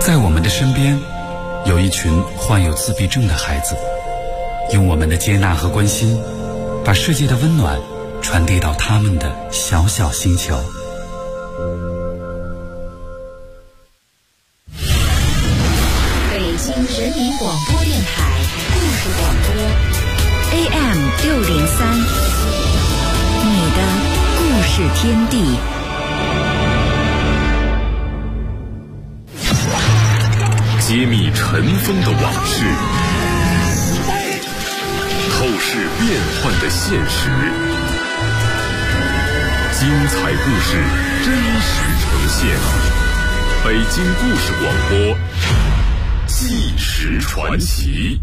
在我们的身边，有一群患有自闭症的孩子，用我们的接纳和关心，把世界的温暖传递到他们的小小星球。 北京人民广播电台故事广播 AM603，你的故事天地。 揭秘尘封的往事，透视变幻的现实，精彩故事真实呈现。北京故事广播，纪实传奇。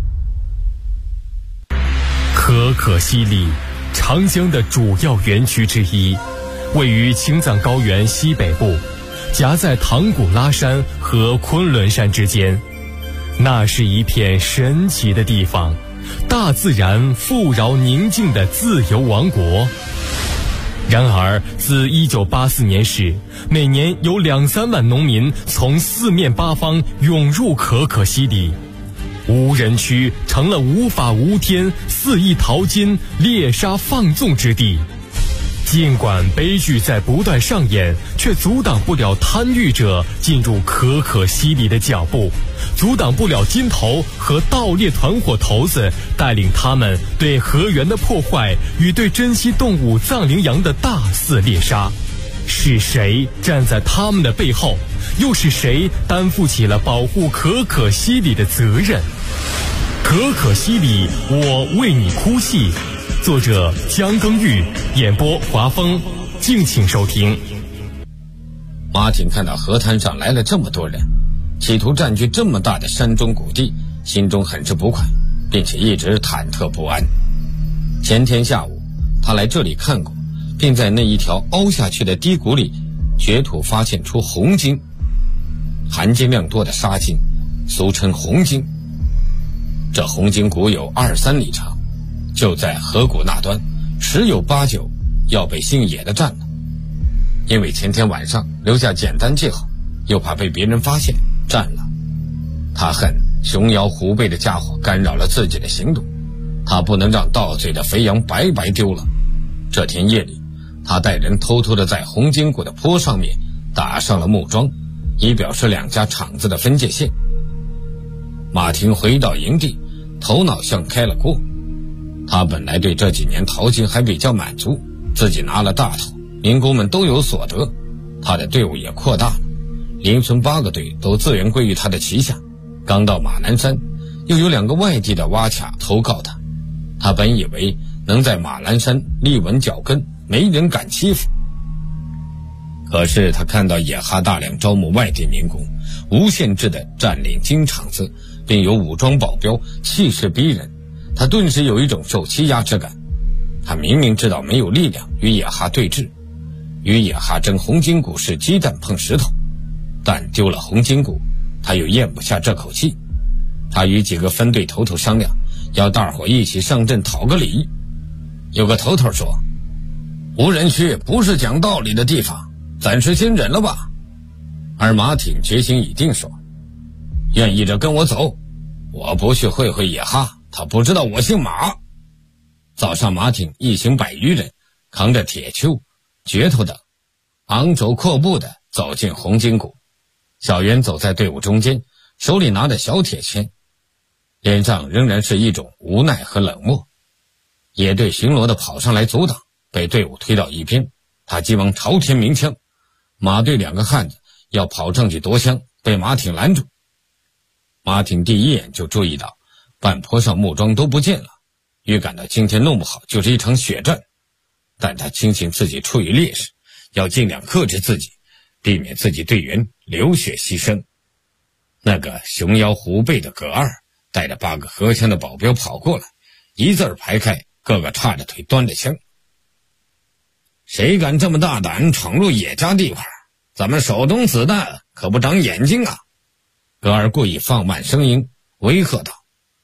可可西里，长江的主要源渠之一，位于青藏高原西北部，夹在唐古拉山和昆仑山之间。那是一片神奇的地方，大自然富饶宁静的自由王国。然而自1984年时，每年有2-3万农民从四面八方涌入可可西里，无人区成了无法无天、肆意淘金、猎杀放纵之地。尽管悲剧在不断上演，却阻挡不了贪欲者进入可可西里的脚步，阻挡不了金头和盗猎团伙头子带领他们对河源的破坏与对珍稀动物藏羚羊的大肆猎杀。是谁站在他们的背后？又是谁担负起了保护可可西里的责任？可可西里，我为你哭泣。作者江耕玉，演播华峰，敬请收听。 马挺看到河滩上来了这么多人，企图占据这么大的山中谷地，心中很是不快，并且一直忐忑不安。前天下午，他来这里看过，并在那一条凹下去的低谷里掘土发现出红金，含金量多的沙金，俗称红金。这红金谷有2-3里长，就在河谷那端，十有八九要被姓野的占了。因为前天晚上留下简单记号，又怕被别人发现占了。他恨熊腰虎背的家伙干扰了自己的行动，他不能让盗贼的肥羊白白丢了。这天夜里，他带人偷偷地在红金谷的坡上面打上了木桩，以表示2家厂子的分界线。马挺回到营地，头脑像开了锅。他本来对这几年淘金还比较满足，自己拿了大头，民工们都有所得，他的队伍也扩大了，邻村8个队都自愿归于他的旗下。刚到马栏山，又有2个外地的挖卡投靠他，他本以为能在马栏山立稳脚跟，没人敢欺负。可是他看到野哈大量招募外地民工，无限制地占领金厂子，并有武装保镖，气势逼人，他顿时有一种受欺压之感。他明明知道没有力量与野哈对峙，与野哈争红金谷是鸡蛋碰石头，但丢了红金谷，他又咽不下这口气。他与几个分队头头商量，要大伙一起上阵讨个理。有个头头说，无人区不是讲道理的地方，暂时先忍了吧。而马挺决心已定说，愿意者跟我走，我不去会会野哈，他不知道我姓马。早上马挺一行100余人，扛着铁锹、镢头等，昂首阔步地走进红金谷。小袁走在队伍中间，手里拿着小铁签，脸上仍然是一种无奈和冷漠。野队巡逻的跑上来阻挡，被队伍推到一边，他急忙朝天鸣枪。马队2个汉子要跑上去夺枪，被马挺拦住。马挺第一眼就注意到半坡上木桩都不见了，预感到今天弄不好就是一场血战。但他庆幸自己处于劣势，要尽量克制自己，避免自己队员流血牺牲。那个熊腰虎背的葛二带着8个荷枪的保镖跑过来，一字儿排开，个个叉着腿端着枪。谁敢这么大胆闯入野家地盘，咱们手中子弹可不长眼睛啊！葛二故意放慢声音威吓道，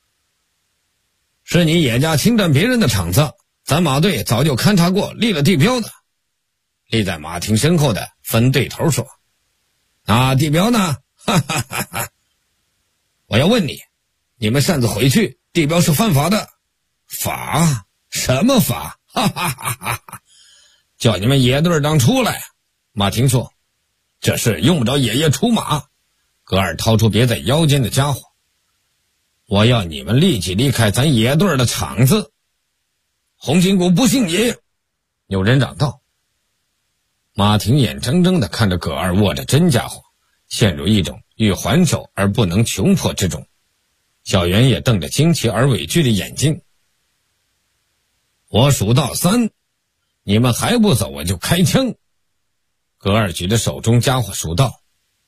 是你野家侵占别人的场子，咱马队早就勘察过，立了地标的。立在马挺身后的分队头说，那地标呢， 哈哈哈哈！我要问你，你们擅自回去，地标是犯法的。法？什么法？哈哈哈哈！叫你们野队长出来。马婷说，这事用不着爷爷出马。格尔掏出别在腰间的家伙，我要你们立即离开咱野队的场子。红金谷不信你！有人嚷道。马婷眼睁睁地看着葛二握着真家伙，陷入一种欲还手而不能穷迫之中。小袁也瞪着惊奇而畏惧的眼睛。我数到3，你们还不走我就开枪。葛二举着手中家伙数道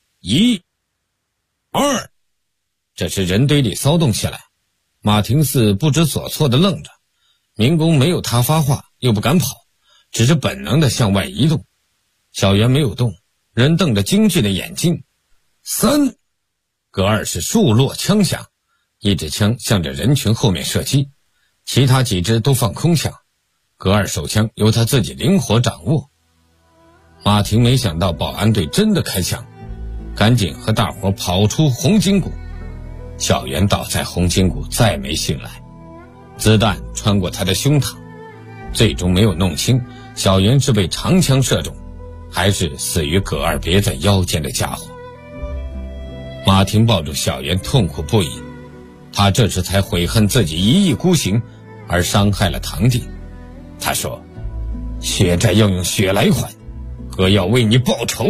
：1、2。这时人堆里骚动起来，马廷似不知所措地愣着。民工没有他发话，又不敢跑，只是本能地向外移动。小袁没有动，人瞪着惊惧的眼睛。3，葛二是数落枪响，一支枪向着人群后面射击，其他几支都放空枪。葛二手枪由他自己灵活掌握。马廷没想到保安队真的开枪，赶紧和大伙跑出红金谷。小袁倒在红金谷再没醒来，子弹穿过他的胸膛，最终没有弄清小袁是被长枪射中，还是死于葛二别在腰间的家伙。马廷抱住小袁痛苦不已，他这时才悔恨自己一意孤行而伤害了堂弟。他说，血债要用血来还，哥要为你报仇。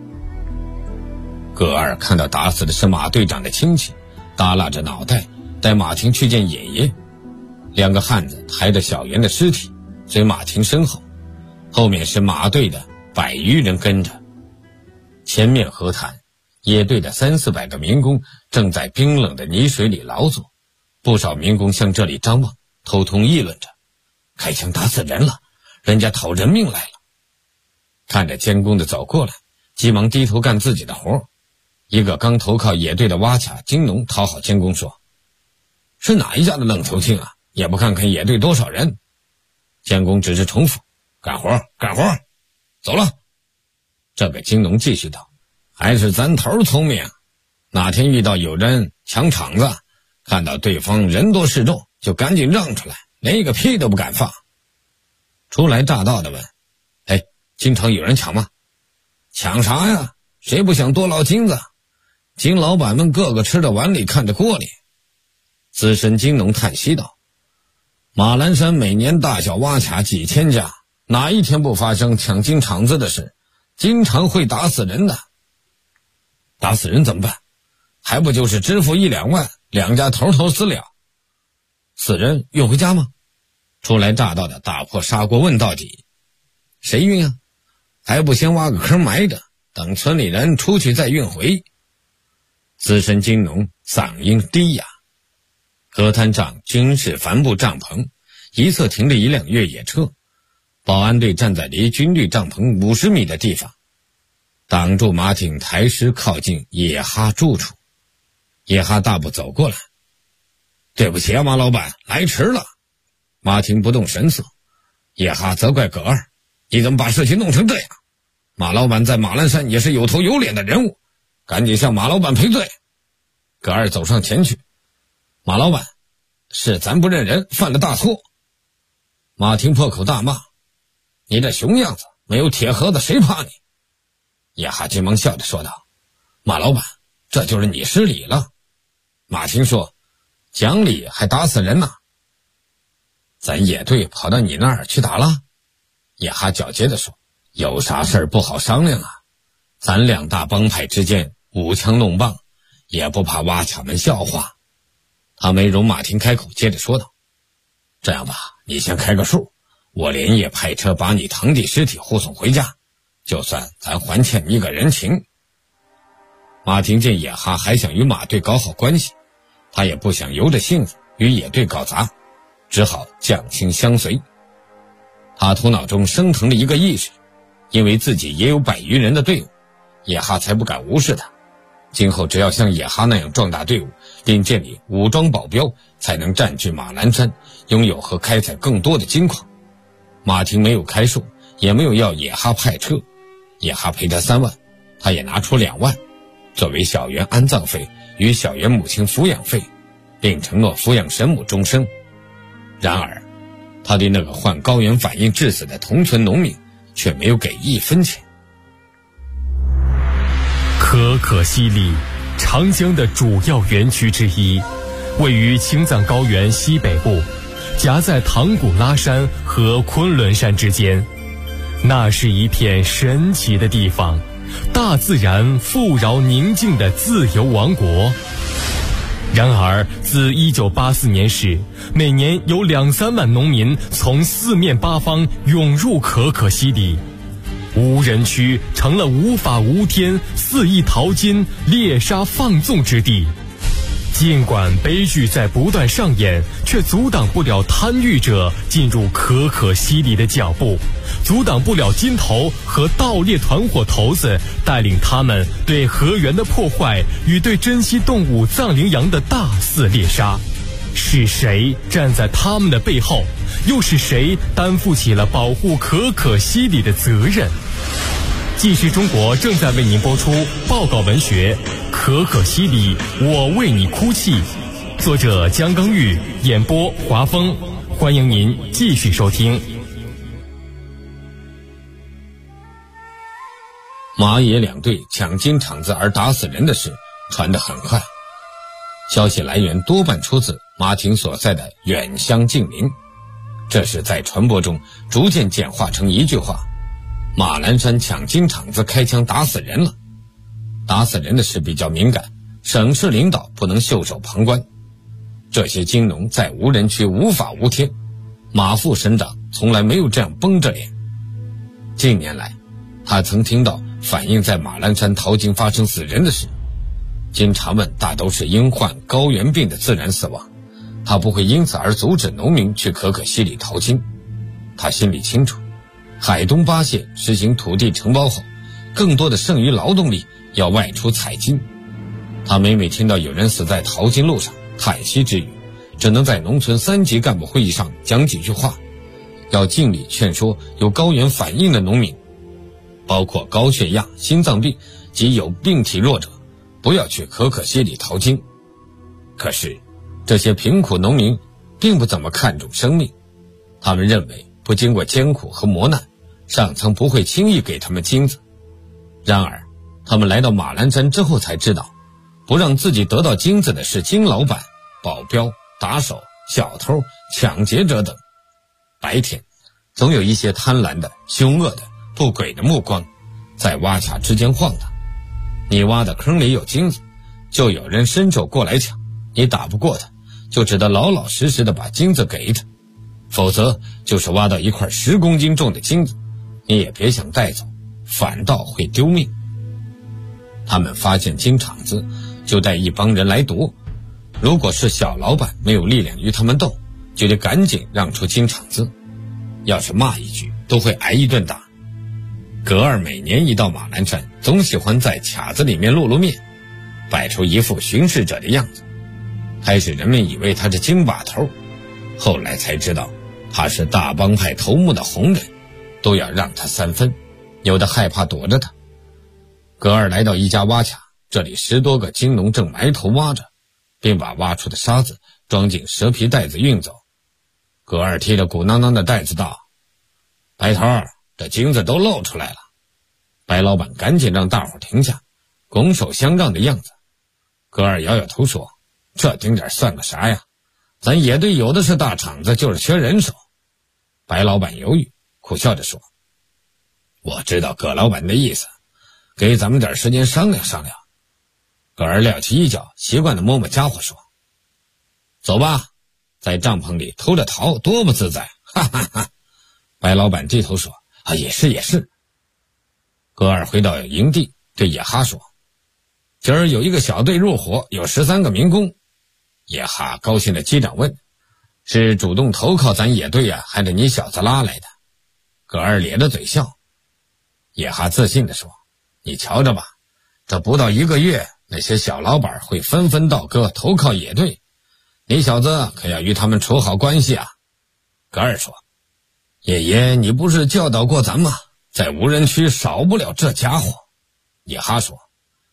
葛二看到打死的是马队长的亲戚，耷拉着脑袋带马廷去见爷爷。2个汉子抬着小袁的尸体随马廷身后，后面是马队的100余人跟着。前面河滩，野队的300-400个民工正在冰冷的泥水里劳作，不少民工向这里张望，偷偷议论着，开枪打死人了，人家讨人命来了。看着监工的走过来，急忙低头干自己的活。一个刚投靠野队的挖卡金农讨好监工说，是哪一家的愣头青啊，也不看看野队多少人。监工只是重复，干活干活，走了。这个金农继续道，还是咱头聪明，哪天遇到有人抢场子，看到对方人多势众，就赶紧让出来，连一个屁都不敢放。初来乍到的问，经常有人抢吗？抢啥呀，谁不想多捞金子？金老板们个个吃着碗里看着锅里。资深金农叹息道，马栏山每年大小挖卡几千家，哪一天不发生抢金场子的事，经常会打死人的。打死人怎么办？还不就是支付1-2万，2家头头私了。死人运回家吗？初来乍到的打破砂锅问到底。谁运啊？还不先挖个坑埋着，等村里人出去再运回。资深金农嗓音低哑。河滩上军事帆布帐篷，一侧停着一辆越野车，保安队站在离军绿帐篷50米的地方，挡住马挺抬尸靠近野哈住处。野哈大步走过来，对不起啊，马老板，来迟了。马挺不动神色。野哈责怪葛二，你怎么把事情弄成这样？马老板在马栏山也是有头有脸的人物，赶紧向马老板赔罪。葛二走上前去，马老板，是咱不认人，犯了大错。马挺破口大骂，你这熊样子，没有铁盒子谁怕你？野哈急忙笑着说道，马老板，这就是你失礼了。马挺说，讲理还打死人呢。咱野队跑到你那儿去打了？野哈狡黠地说，有啥事儿不好商量啊？咱2大帮派之间舞枪弄棒，也不怕挖卡们笑话。他没容马挺开口，接着说道，这样吧，你先开个数，我连夜派车把你堂弟尸体护送回家，就算咱还欠你一个人情。马挺见野哈还想与马队搞好关系，他也不想由着性子与野队搞砸，只好降薪相随。他头脑中升腾了一个意识，因为自己也有100余人的队伍，野哈才不敢无视他。今后只要像野哈那样壮大队伍，并建立武装保镖，才能占据马栏山，拥有和开采更多的金矿。马挺没有开数，也没有要野哈派车。野哈赔他3万，他也拿出2万， 作为小员安葬费与小员母亲抚养费，并承诺抚养神母终生。然而他对那个患高原反应致死的同村农民却没有给1分钱。 可可西里，长江的主要源渠之一，位于青藏高原西北部，夹在唐古拉山和昆仑山之间。那是一片神奇的地方，大自然富饶宁静的自由王国。然而自1984年时，每年有2-3万农民从4面8方涌入可可西里，无人区成了无法无天、肆意淘金、猎杀放纵之地。尽管悲剧在不断上演，却阻挡不了贪欲者进入可可西里的脚步，阻挡不了金头和盗猎团伙头子带领他们对河源的破坏与对珍稀动物藏羚羊的大肆猎杀。是谁站在他们的背后？又是谁担负起了保护可可西里的责任？纪实中国正在为您播出报告文学《可可西里，我为你哭泣》，作者姜刚玉，演播华峰。欢迎您继续收听。 马野两队抢金场子而打死人的事传得很快，消息来源多半出自马挺所在的远乡近邻，这是在传播中逐渐简化成一句话：马栏山抢金场子开枪打死人了。打死人的事比较敏感，省市领导不能袖手旁观。这些金农在无人区无法无天，马副省长从来没有这样绷着脸。近年来他曾听到反映在马栏山淘金发生死人的事，经查问大都是因患高原病的自然死亡，他不会因此而阻止农民去可可西里淘金。他心里清楚，海东8县实行土地承包后，更多的剩余劳动力要外出采金。他每每听到有人死在淘金路上，叹息之余，只能在农村3级干部会议上讲几句话，要尽力劝说有高原反应的农民，包括高血压、心脏病及有病体弱者，不要去可可西里淘金。可是这些贫苦农民并不怎么看重生命，他们认为不经过艰苦和磨难，上层不会轻易给他们金子。然而他们来到马栏山之后才知道，不让自己得到金子的是金老板、保镖、打手、小偷、抢劫者等。白天总有一些贪婪的、凶恶的、不轨的目光在挖卡之间晃荡，你挖的坑里有金子，就有人伸手过来抢，你打不过他，就只得老老实实的把金子给他，否则就是挖到一块10公斤重的金子，你也别想带走，反倒会丢命。他们发现金场子就带一帮人来夺，如果是小老板没有力量与他们斗，就得赶紧让出金场子，要是骂一句都会挨一顿打。葛二每年一到马栏山，总喜欢在卡子里面露面，摆出一副巡视者的样子。开始人们以为他是金把头，后来才知道他是大帮派头目的红人，都要让他3分，有的害怕躲着他。葛二来到一家挖卡，这里10多个金农正埋头挖着，并把挖出的沙子装进蛇皮袋子运走。葛二提着鼓囊囊的袋子道：白头，这金子都露出来了。白老板赶紧让大伙停下，拱手相让的样子。葛二摇摇头说：这丁点算个啥呀，咱野队有的是大厂子，就是缺人手。白老板犹豫，苦笑着说：我知道葛老板的意思，给咱们点时间商量商量。葛二撂起一脚，习惯地摸摸家伙说：走吧，在帐篷里偷着逃多不自在，哈哈哈。白老板低头说：也是也是。葛二回到营地，对野哈说：今儿有一个小队入伙，有13个民工。野哈高兴地击掌问：是主动投靠咱野队呀，还是你小子拉来的？葛二咧着嘴笑。野哈自信地说：你瞧着吧，这不到1个月，那些小老板会纷纷倒戈投靠野队，你小子可要与他们处好关系啊。葛二说：爷爷，你不是教导过咱吗？在无人区少不了这家伙。野哈说：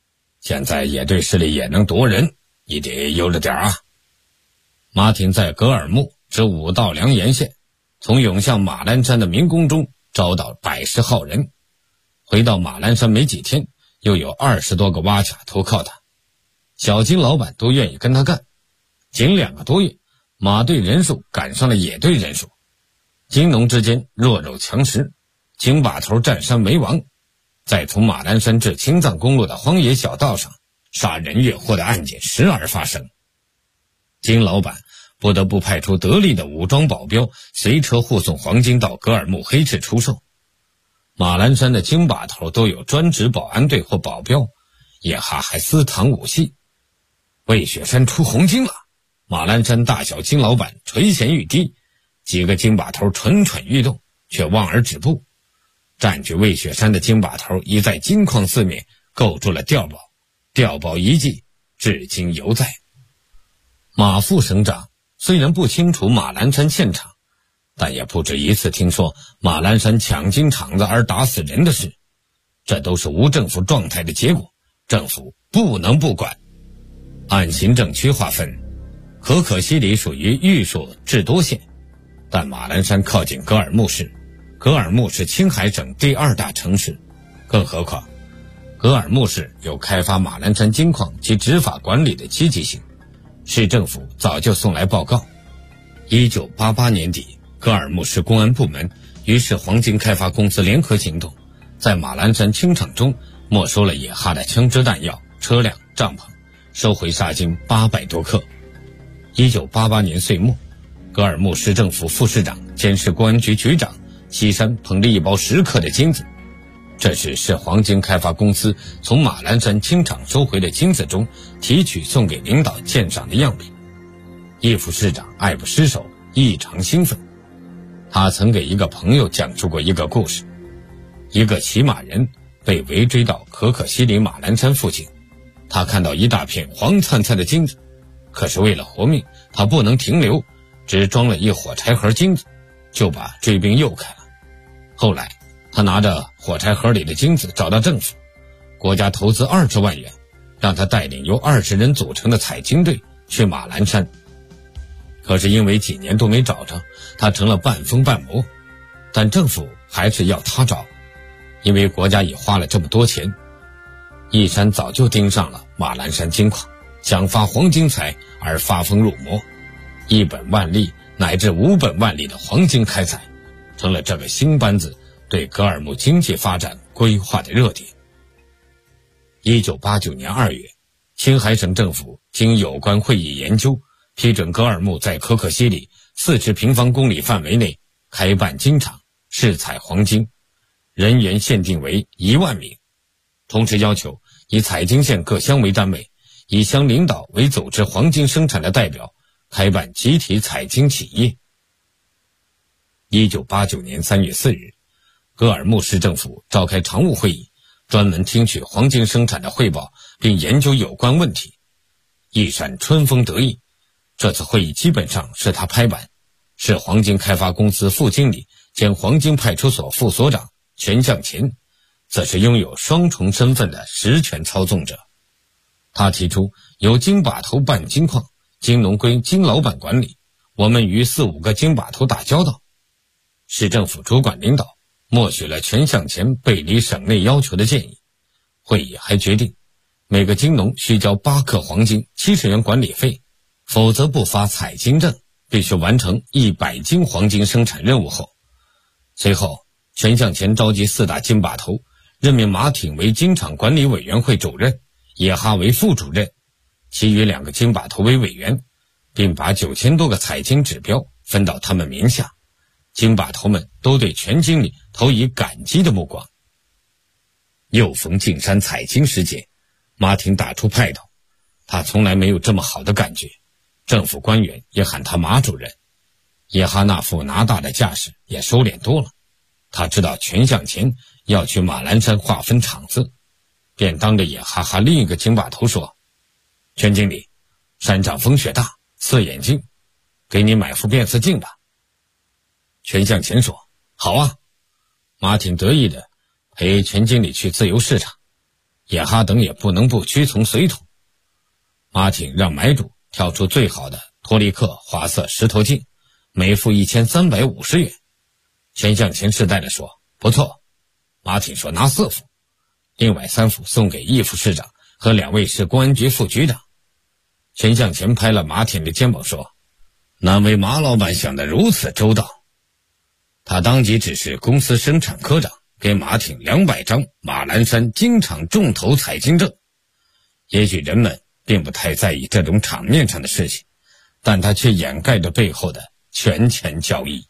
现在野队势力也能夺人，你得悠着点啊。马挺在格尔木至五道梁沿线，从涌向马栏山的民工中招到100号人。回到马栏山没几天，又有20多个挖卡投靠他，小金老板都愿意跟他干。仅2个多月，马队人数赶上了野队人数，金农之间弱肉强食，金把头占山为王。在从马栏山至青藏公路的荒野小道上，杀人越货的案件时而发生。金老板不得不派出得力的武装保镖随车护送黄金到格尔木黑市出售。马栏山的金把头都有专职保安队或保镖，野哈还私藏武器。魏雪山出黄金了，马栏山大小金老板垂涎欲滴，几个金把头蠢蠢欲动，却望而止步。占据魏雪山的金把头已在金矿四面构筑了碉堡，碉堡遗迹至今犹在。马副省长虽然不清楚马栏山现场，但也不止一次听说马栏山抢金场子而打死人的事，这都是无政府状态的结果，政府不能不管。按行政区划分，可可西里属于玉树智多县，但马栏山靠近格尔木市，格尔木是青海省第2大城市，更何况格尔木市有开发马栏山金矿及执法管理的积极性，市政府早就送来报告。1988年底，格尔木市公安部门与市黄金开发公司联合行动，在马栏山清场中没收了野哈的枪支弹药、车辆、帐篷，收回沙金800多克。1988年岁末，格尔木市政府副市长兼市公安局局长西山捧着1包10克的金子，这是市黄金开发公司从马栏山清场收回的金子中提取送给领导鉴赏的样品。叶副市长爱不释手，异常兴奋。他曾给一个朋友讲述过一个故事，一个骑马人被围追到可可西里马栏山附近，他看到一大片黄灿灿的金子，可是为了活命，他不能停留，只装了一火柴盒金子，就把追兵诱开了。后来他拿着火柴盒里的金子找到政府，国家投资20万元，让他带领由20人组成的采金队去马栏山。可是因为几年都没找着，他成了半疯半魔，但政府还是要他找，因为国家已花了这么多钱。义山早就盯上了马栏山金矿，想发黄金财而发疯入魔，1本万利乃至5本万利的黄金开采，成了这个新班子对格尔木经济发展规划的热点。1989年2月，青海省政府经有关会议研究，批准格尔木在可可西里40平方公里范围内开办金厂，试采黄金，人员限定为1万名，同时要求以采金县各乡为单位，以乡领导为组织黄金生产的代表，开办集体采金企业。1989年3月4日，格尔木市政府召开常务会议，专门听取黄金生产的汇报，并研究有关问题。义山春风得意，这次会议基本上是他拍板，是黄金开发公司副经理兼黄金派出所副所长全向前，则是拥有双重身份的实权操纵者。他提出由金把头办金矿，金农归金老板管理，我们与4、5个金把头打交道。市政府主管领导默许了全向前背离省内要求的建议。会议还决定每个金农需交8克黄金70元管理费，否则不发采金证，必须完成100斤黄金生产任务后。随后全向前召集4大金把头，任命马挺为金厂管理委员会主任，野哈为副主任，其余2个金把头为委员，并把9000多个采金指标分到他们名下。金把头们都对全经理投以感激的目光。又逢进山采金时节，马挺打出派头，他从来没有这么好的感觉，政府官员也喊他马主任。野哈那副拿大的架势也收敛多了，他知道全向前要去马栏山划分场子，便当着野哈哈另一个金把头说：全经理，山上风雪大，刺眼睛，给你买副变色镜吧。全向前说：好啊。马挺得意的陪全经理去自由市场。 野哈等也不能不屈从随从。马挺让买主挑出最好的托利克花色石头镜，每副1350元。全向前试戴着说：“不错。”马挺说：“拿4副，另外3副送给义副市长和2位市公安局副局长。”全向前拍了马挺的肩膀说：“难为马老板想得如此周到。”他当即指示公司生产科长给马挺200张马栏山金厂重头采金证。也许人们并不太在意这种场面上的事情，但他却掩盖着背后的权钱交易。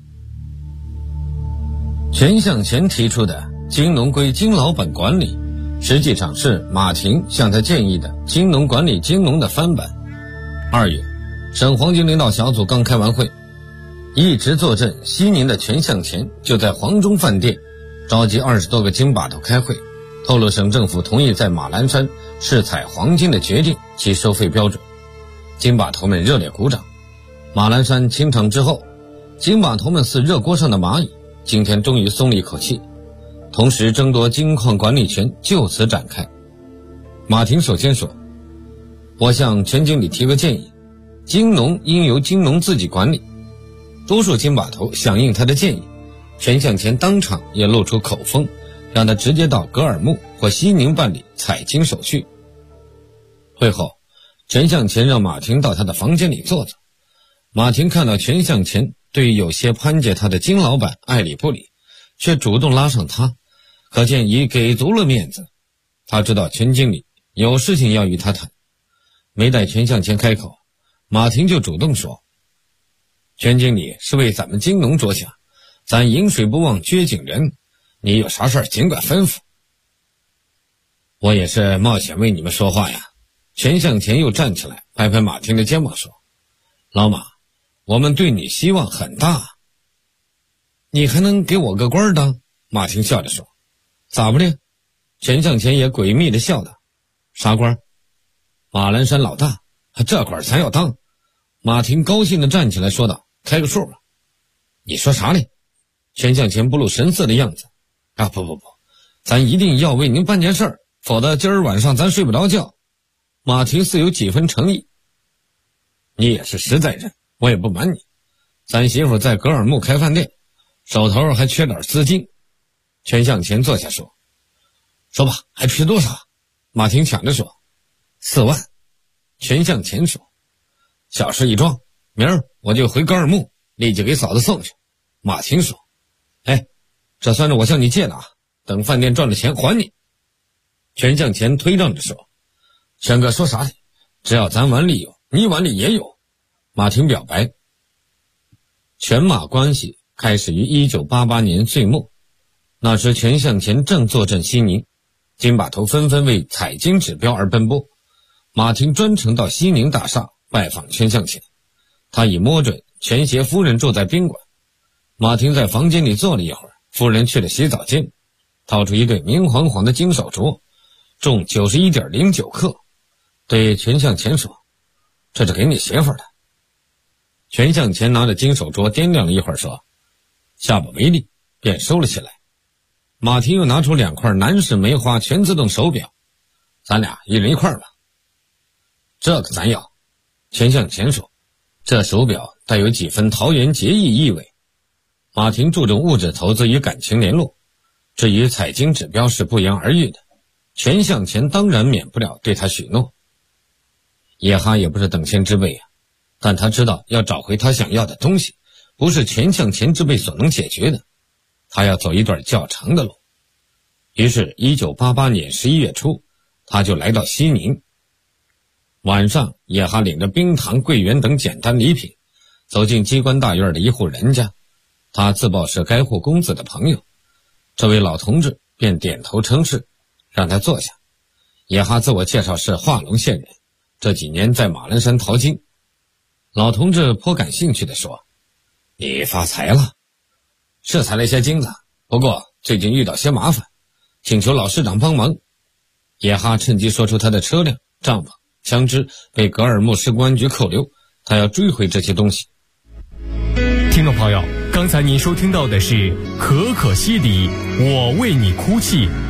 全向前提出的金农归金老板管理，实际上是马挺向他建议的金农管理金农的翻版。2月，省黄金领导小组刚开完会，一直坐镇西宁的全向前就在黄中饭店召集20多个金把头开会，透露省政府同意在马栏山试采黄金的决定及收费标准。金把头们热烈鼓掌。马栏山清场之后，金把头们似热锅上的蚂蚁，今天终于松了一口气，同时争夺金矿管理权就此展开。马挺首先说：“我向全经理提个建议，金农应由金农自己管理。”多数金把头响应他的建议，全向前当场也露出口风，让他直接到格尔木或西宁办理采金手续。会后，全向前让马挺到他的房间里坐着。马挺看到全向前对有些攀结他的金老板爱理不理，却主动拉上他，可见已给足了面子。他知道全经理有事情要与他谈，没待全向前开口，马挺就主动说：“全经理是为咱们金农着想，咱饮水不忘掘井人，你有啥事儿尽管吩咐。”我也是冒险为你们说话呀。全向前又站起来拍拍马挺的肩膀说：“老马，我们对你希望很大。”“你还能给我个官当？”马挺笑着说。“咋不的？”全向前也诡秘的笑道。“啥官？”“马栏山老大，这官咱要当。”马挺高兴地站起来说道：“开个数吧。”“你说啥嘞？”全向前不露神色的样子。“不，咱一定要为您办件事儿，否则今儿晚上咱睡不着觉。”马挺似有几分诚意。“你也是实在人，我也不瞒你，咱媳妇在格尔木开饭店，手头还缺点资金。”全向前坐下说：“说吧，还缺多少？”马挺抢着说：“4万。”全向前说：“小事一桩，明儿我就回格尔木，立即给嫂子送去。”马挺说：“这算是我向你借的啊，等饭店赚了钱还你。”全向前推让着说：“全哥说啥呢？只要咱碗里有，你碗里也有。”马挺表白。全马关系开始于1988年岁末，那时全向前正坐镇西宁，金把头纷纷为采金指标而奔波。马挺专程到西宁大厦拜访全向前，他已摸准全协夫人住在宾馆。马挺在房间里坐了一会儿，夫人去了洗澡间，掏出一对明晃晃的金手镯，重91.09克，对全向前说：“这是给你媳妇的。”全向前拿着金手镯掂量了一会儿说：“下不为例，便收了起来。”马挺又拿出2块南式梅花全自动手表：“咱俩一人一块吧。”“这个咱要。”全向前说。这手表带有几分桃园结义意味。马挺注重物质投资与感情联络，至于采金指标是不言而喻的，全向前当然免不了对他许诺。野哈也不是等闲之辈啊，但他知道要找回他想要的东西，不是全向前之辈所能解决的，他要走一段较长的路。于是1988年11月初，他就来到西宁。晚上，野哈领着冰糖、桂圆等简单礼品，走进机关大院的一户人家。他自报是该户公子的朋友，这位老同志便点头称是，让他坐下。野哈自我介绍是化龙县人，这几年在马栏山淘金。老同志颇感兴趣地说：“你发财了？”“是采了一些金子，不过最近遇到些麻烦，请求老市长帮忙。”野哈趁机说出他的车辆、帐篷、枪支被格尔木市公安局扣留，他要追回这些东西。 听众朋友，刚才您收听到的是可可西里我为你哭泣，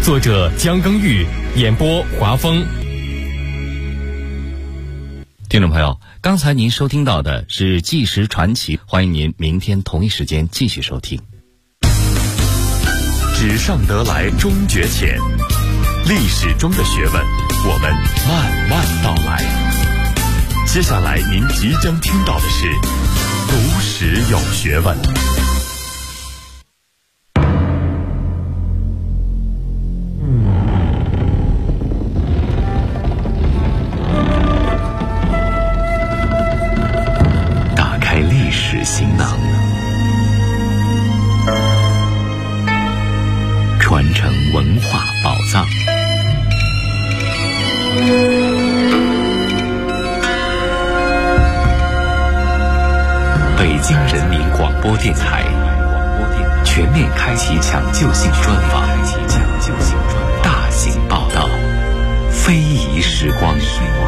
作者姜耕玉，演播华峰。 听众朋友，刚才您收听到的是《纪实传奇》，欢迎您明天同一时间继续收听。 纸上得来终觉浅，历史中的学问，我们慢慢道来。接下来您即将听到的是读史有学问。打开历史行囊，传承文化宝藏。北京人民广播电台全面开启抢救性专访，大型报道，非遗时光。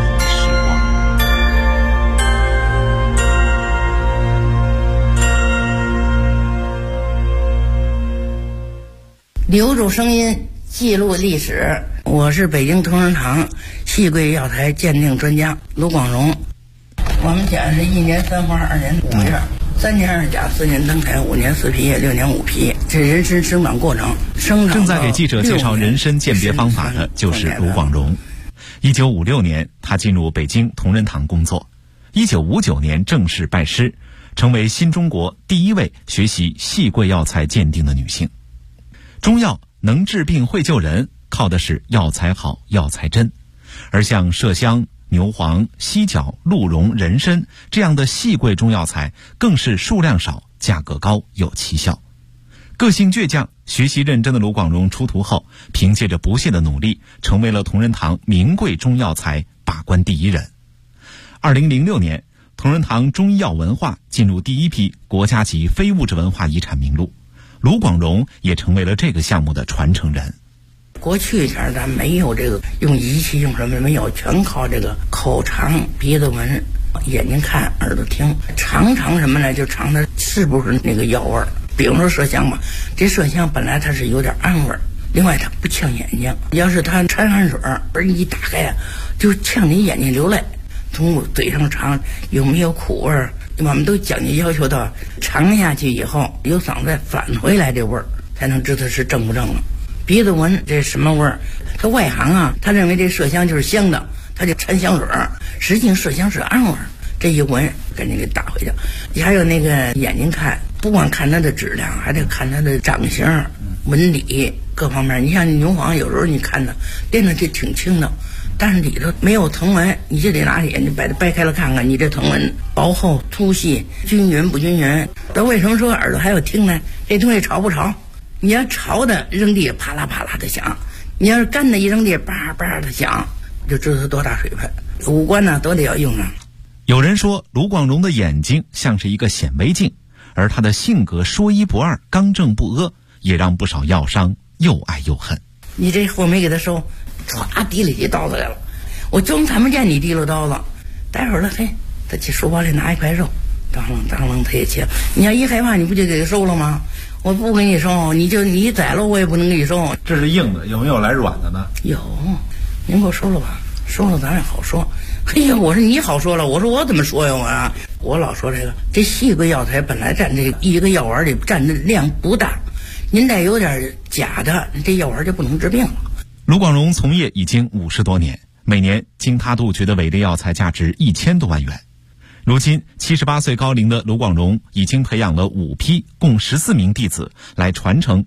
留住声音，记录历史。我是北京同仁堂戏柜药材鉴定专家卢广荣。我们讲是1年3花2年5月，3年2甲4年登台5年4皮叶6年5皮，这人参生长过程。 正在给记者介绍人参鉴别方法的就是卢广荣。1956年，他进入北京同仁堂工作。1959年正式拜师，成为新中国第一位学习戏柜药材鉴定的女性。中药能治病会救人，靠的是药材好、药材真。而像麝香、牛黄、犀角、鹿茸、人参这样的细贵中药材，更是数量少、价格高、有奇效。个性倔强、学习认真的卢广荣出徒后，凭借着不懈的努力，成为了同仁堂名贵中药材把关第一人。2006年，同仁堂中医药文化进入第一批国家级非物质文化遗产名录，卢广荣也成为了这个项目的传承人。 过去前咱没有这个用仪器用什么没有，全靠这个口尝、鼻子闻、眼睛看、耳朵听，尝什么呢？就尝它是不是那个药味儿。比如说麝香吧，这麝香本来它是有点暗味儿，另外它不呛眼睛，要是它掺汗水而一打开啊，就呛你眼睛流泪。从嘴上尝有没有苦味儿，我们都讲究要求到尝下去以后由嗓子返回来这味儿，才能知道是正不正了。鼻子闻这什么味儿？他外行啊，他认为这麝香就是香的，他就掺香水儿，实际上麝香是暗味儿。这一闻赶紧给打回去。还有那个眼睛看，不光看它的质量，还得看它的长相、纹理各方面。你像牛黄，有时候你看它练的这挺轻的，但是里头没有藤纹，你就得拿眼睛把它掰开了看看，你这藤纹薄厚、粗细、均匀不均匀。那为什么说耳朵还有听呢？这东西潮不潮？你要潮的扔地啪啦啪啦的响，你要是干的一扔地叭叭的响，就知道它多大水分。五官呢都得要用上。 有人说卢广荣的眼睛像是一个显微镜，而他的性格说一不二、刚正不阿，也让不少药商又爱又恨。 你这货没给他收，唰提了起刀子来了，我总看不见你提了刀子。待会儿了，嘿，他去书包里拿一块肉，当啷他也切。你要一害怕，你不就给他收了吗？我不给你收，你宰了我也不能给你收。 这是硬的，有没有来软的呢？ 有，您给我收了吧，收了咱也好说。哎呀，我说你好说了，我说我怎么说呀？我老说这细贵药材本来占这一个药丸里占的量不大，您再有点假的，这药丸就不能治病了。 卢广荣从业已经50多年，每年经他杜绝的伪劣药材价值1000多万元。如今78岁高龄的卢广荣已经培养了5批共14名弟子来传承